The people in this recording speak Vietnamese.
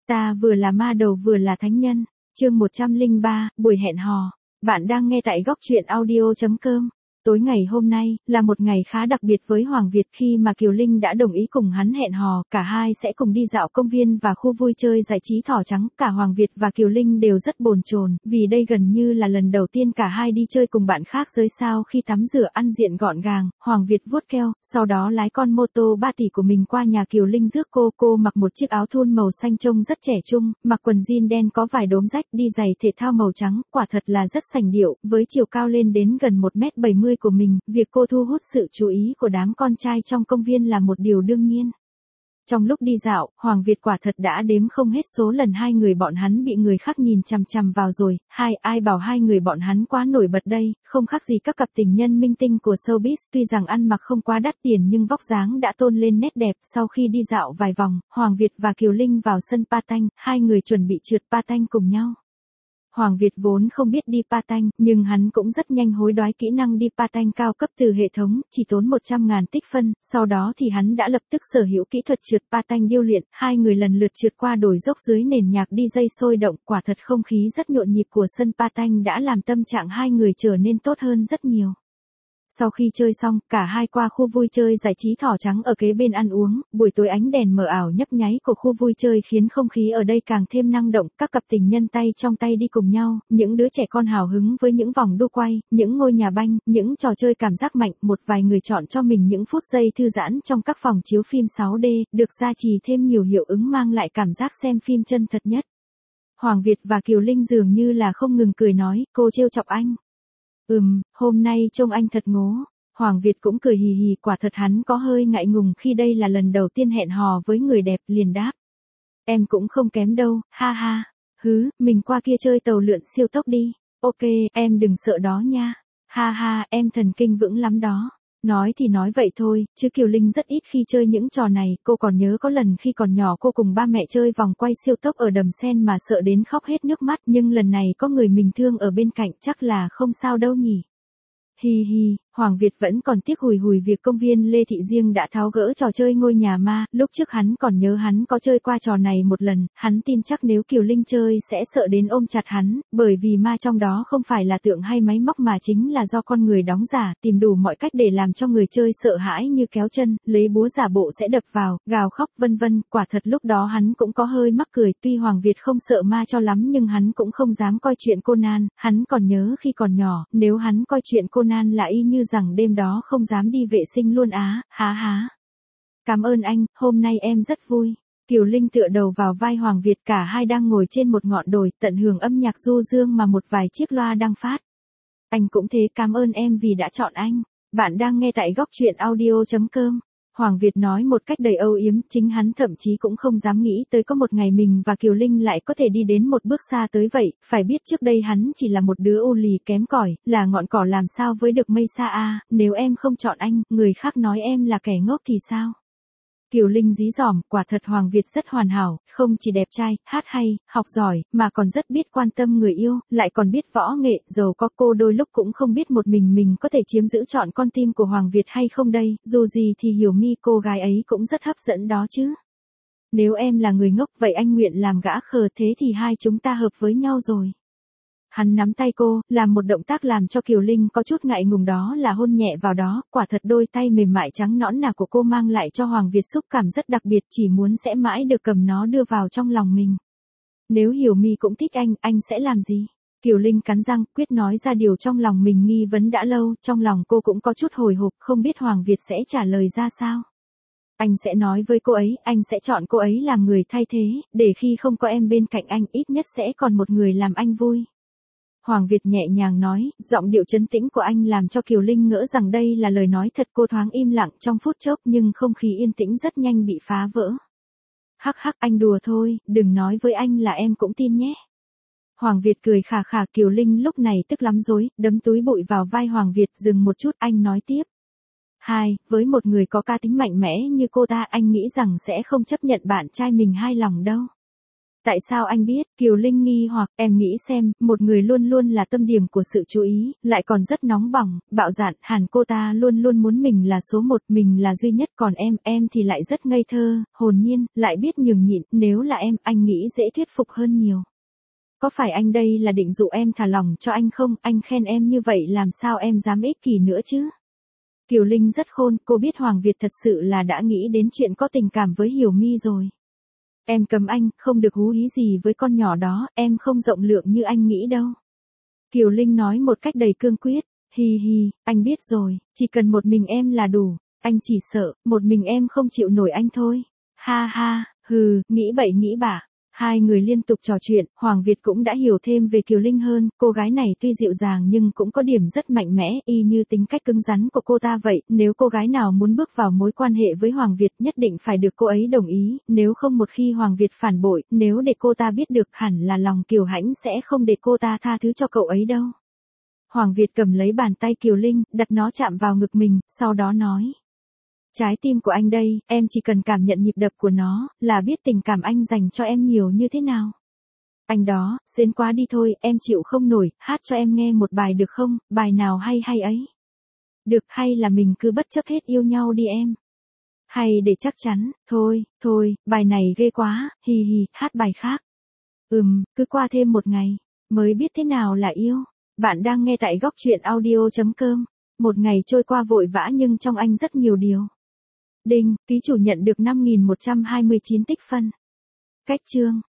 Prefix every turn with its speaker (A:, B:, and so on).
A: Ta vừa là ma đầu vừa là thánh nhân. Chương 103, buổi hẹn hò. Bạn đang nghe tại góc truyện audio.com. Tối ngày hôm nay là một ngày khá đặc biệt với Hoàng Việt khi mà Kiều Linh đã đồng ý cùng hắn hẹn hò, cả hai sẽ cùng đi dạo công viên và khu vui chơi giải trí Thỏ Trắng. Cả Hoàng Việt và Kiều Linh đều rất bồn chồn, vì đây gần như là lần đầu tiên cả hai đi chơi cùng bạn khác giới sao. Khi tắm rửa ăn diện gọn gàng, Hoàng Việt vuốt keo, sau đó lái con mô tô 3 tỷ của mình qua nhà Kiều Linh rước cô mặc một chiếc áo thun màu xanh trông rất trẻ trung, mặc quần jean đen có vài đốm rách, đi giày thể thao màu trắng, quả thật là rất sành điệu, với chiều cao lên đến gần 1m70 của mình, việc cô thu hút sự chú ý của đám con trai trong công viên là một điều đương nhiên. Trong lúc đi dạo, Hoàng Việt quả thật đã đếm không hết số lần hai người bọn hắn bị người khác nhìn chằm chằm vào rồi. Ai bảo hai người bọn hắn quá nổi bật đây, không khác gì các cặp tình nhân minh tinh của showbiz. Tuy rằng ăn mặc không quá đắt tiền nhưng vóc dáng đã tôn lên nét đẹp. Sau khi đi dạo vài vòng, Hoàng Việt và Kiều Linh vào sân patin, hai người chuẩn bị trượt patin cùng nhau. Hoàng Việt vốn không biết đi patin, nhưng hắn cũng rất nhanh hối đoái kỹ năng đi patin cao cấp từ hệ thống, chỉ tốn 100.000 tích phân, sau đó thì hắn đã lập tức sở hữu kỹ thuật trượt patin điêu luyện, hai người lần lượt trượt qua đồi dốc dưới nền nhạc DJ sôi động, quả thật không khí rất nhộn nhịp của sân patin đã làm tâm trạng hai người trở nên tốt hơn rất nhiều. Sau khi chơi xong, cả hai qua khu vui chơi giải trí Thỏ Trắng ở kế bên ăn uống, buổi tối ánh đèn mờ ảo nhấp nháy của khu vui chơi khiến không khí ở đây càng thêm năng động, các cặp tình nhân tay trong tay đi cùng nhau, những đứa trẻ con hào hứng với những vòng đu quay, những ngôi nhà banh, những trò chơi cảm giác mạnh, một vài người chọn cho mình những phút giây thư giãn trong các phòng chiếu phim 6D, được gia trì thêm nhiều hiệu ứng mang lại cảm giác xem phim chân thật nhất. Hoàng Việt và Kiều Linh dường như là không ngừng cười nói, cô trêu chọc anh. Hôm nay trông anh thật ngố. Hoàng Việt cũng cười hì hì, quả thật hắn có hơi ngại ngùng khi đây là lần đầu tiên hẹn hò với người đẹp, liền đáp. Em cũng không kém đâu, ha ha. Mình qua kia chơi tàu lượn siêu tốc đi. Ok, em đừng sợ đó nha. Ha ha, em thần kinh vững lắm đó. Nói thì nói vậy thôi, chứ Kiều Linh rất ít khi chơi những trò này, cô còn nhớ có lần khi còn nhỏ cô cùng ba mẹ chơi vòng quay siêu tốc ở Đầm Sen mà sợ đến khóc hết nước mắt, nhưng lần này có người mình thương ở bên cạnh chắc là không sao đâu nhỉ. Hi hi, Hoàng Việt vẫn còn tiếc hùi việc công viên Lê Thị Riêng đã tháo gỡ trò chơi ngôi nhà ma, lúc trước hắn còn nhớ hắn có chơi qua trò này một lần, hắn tin chắc nếu Kiều Linh chơi sẽ sợ đến ôm chặt hắn, bởi vì ma trong đó không phải là tượng hay máy móc mà chính là do con người đóng giả, tìm đủ mọi cách để làm cho người chơi sợ hãi như kéo chân, lấy búa giả bộ sẽ đập vào, gào khóc vân vân, quả thật lúc đó hắn cũng có hơi mắc cười, tuy Hoàng Việt không sợ ma cho lắm nhưng hắn cũng không dám coi chuyện Conan, hắn còn nhớ khi còn nhỏ, nếu hắn coi chuyện Conan là y như rằng đêm đó không dám đi vệ sinh luôn á, há. Cảm ơn anh, hôm nay em rất vui. Kiều Linh tựa đầu vào vai Hoàng Việt, cả hai đang ngồi trên một ngọn đồi, tận hưởng âm nhạc du dương mà một vài chiếc loa đang phát. Anh cũng thế, cảm ơn em vì đã chọn anh. Bạn đang nghe tại góc truyện audio.com. Hoàng Việt nói một cách đầy âu yếm, chính hắn thậm chí cũng không dám nghĩ tới có một ngày mình và Kiều Linh lại có thể đi đến một bước xa tới vậy, phải biết trước đây hắn chỉ là một đứa ô lì kém cỏi, là ngọn cỏ làm sao với được mây xa a, nếu em không chọn anh, người khác nói em là kẻ ngốc thì sao? Kiều Linh dí dỏm, quả thật Hoàng Việt rất hoàn hảo, không chỉ đẹp trai, hát hay, học giỏi, mà còn rất biết quan tâm người yêu, lại còn biết võ nghệ, dầu có cô đôi lúc cũng không biết một mình có thể chiếm giữ trọn con tim của Hoàng Việt hay không đây, dù gì thì Hiểu Mi cô gái ấy cũng rất hấp dẫn đó chứ. Nếu em là người ngốc vậy anh nguyện làm gã khờ, thế thì hai chúng ta hợp với nhau rồi. Hắn nắm tay cô, làm một động tác làm cho Kiều Linh có chút ngại ngùng, đó là hôn nhẹ vào đó, quả thật đôi tay mềm mại trắng nõn nà của cô mang lại cho Hoàng Việt xúc cảm rất đặc biệt, chỉ muốn sẽ mãi được cầm nó đưa vào trong lòng mình. Nếu Hiểu Mi cũng thích anh sẽ làm gì? Kiều Linh cắn răng, quyết nói ra điều trong lòng mình nghi vấn đã lâu, trong lòng cô cũng có chút hồi hộp, không biết Hoàng Việt sẽ trả lời ra sao. Anh sẽ nói với cô ấy, anh sẽ chọn cô ấy làm người thay thế, để khi không có em bên cạnh anh ít nhất sẽ còn một người làm anh vui. Hoàng Việt nhẹ nhàng nói, giọng điệu trấn tĩnh của anh làm cho Kiều Linh ngỡ rằng đây là lời nói thật, cô thoáng im lặng trong phút chốc nhưng không khí yên tĩnh rất nhanh bị phá vỡ. Hắc, anh đùa thôi, đừng nói với anh là em cũng tin nhé. Hoàng Việt cười khà khà, Kiều Linh lúc này tức lắm rồi, đấm túi bụi vào vai Hoàng Việt, dừng một chút, anh nói tiếp. Với một người có cá tính mạnh mẽ như cô ta, anh nghĩ rằng sẽ không chấp nhận bạn trai mình hai lòng đâu. Tại sao anh biết? Kiều Linh nghi hoặc, em nghĩ xem, một người luôn luôn là tâm điểm của sự chú ý, lại còn rất nóng bỏng, bạo dạn, hẳn cô ta luôn luôn muốn mình là số một, mình là duy nhất, còn em thì lại rất ngây thơ, hồn nhiên, lại biết nhường nhịn, nếu là em, anh nghĩ dễ thuyết phục hơn nhiều. Có phải anh đây là định dụ em thả lỏng cho anh không? Anh khen em như vậy làm sao em dám ích kỷ nữa chứ? Kiều Linh rất khôn, cô biết Hoàng Việt thật sự là đã nghĩ đến chuyện có tình cảm với Hiểu My rồi. Em cấm anh, không được hú hí gì với con nhỏ đó, em không rộng lượng như anh nghĩ đâu. Kiều Linh nói một cách đầy cương quyết, hi hi, anh biết rồi, chỉ cần một mình em là đủ, anh chỉ sợ, một mình em không chịu nổi anh thôi. Ha ha, hừ, nghĩ bậy nghĩ bạ. Hai người liên tục trò chuyện, Hoàng Việt cũng đã hiểu thêm về Kiều Linh hơn, cô gái này tuy dịu dàng nhưng cũng có điểm rất mạnh mẽ, y như tính cách cứng rắn của cô ta vậy, nếu cô gái nào muốn bước vào mối quan hệ với Hoàng Việt nhất định phải được cô ấy đồng ý, nếu không một khi Hoàng Việt phản bội, nếu để cô ta biết được hẳn là lòng Kiều Hãnh sẽ không để cô ta tha thứ cho cậu ấy đâu. Hoàng Việt cầm lấy bàn tay Kiều Linh, đặt nó chạm vào ngực mình, sau đó nói. Trái tim của anh đây, em chỉ cần cảm nhận nhịp đập của nó, là biết tình cảm anh dành cho em nhiều như thế nào. Anh đó, xến quá đi thôi, em chịu không nổi, hát cho em nghe một bài được không, bài nào hay hay ấy. Được, hay là mình cứ bất chấp hết yêu nhau đi em. Hay để chắc chắn, thôi, bài này ghê quá, hi hi, hát bài khác. Cứ qua thêm một ngày, mới biết thế nào là yêu. Bạn đang nghe tại góc truyện audio.com. Một ngày trôi qua vội vã nhưng trong anh rất nhiều điều. Đinh, ký chủ nhận được 5.129 tích phân. Cách chương.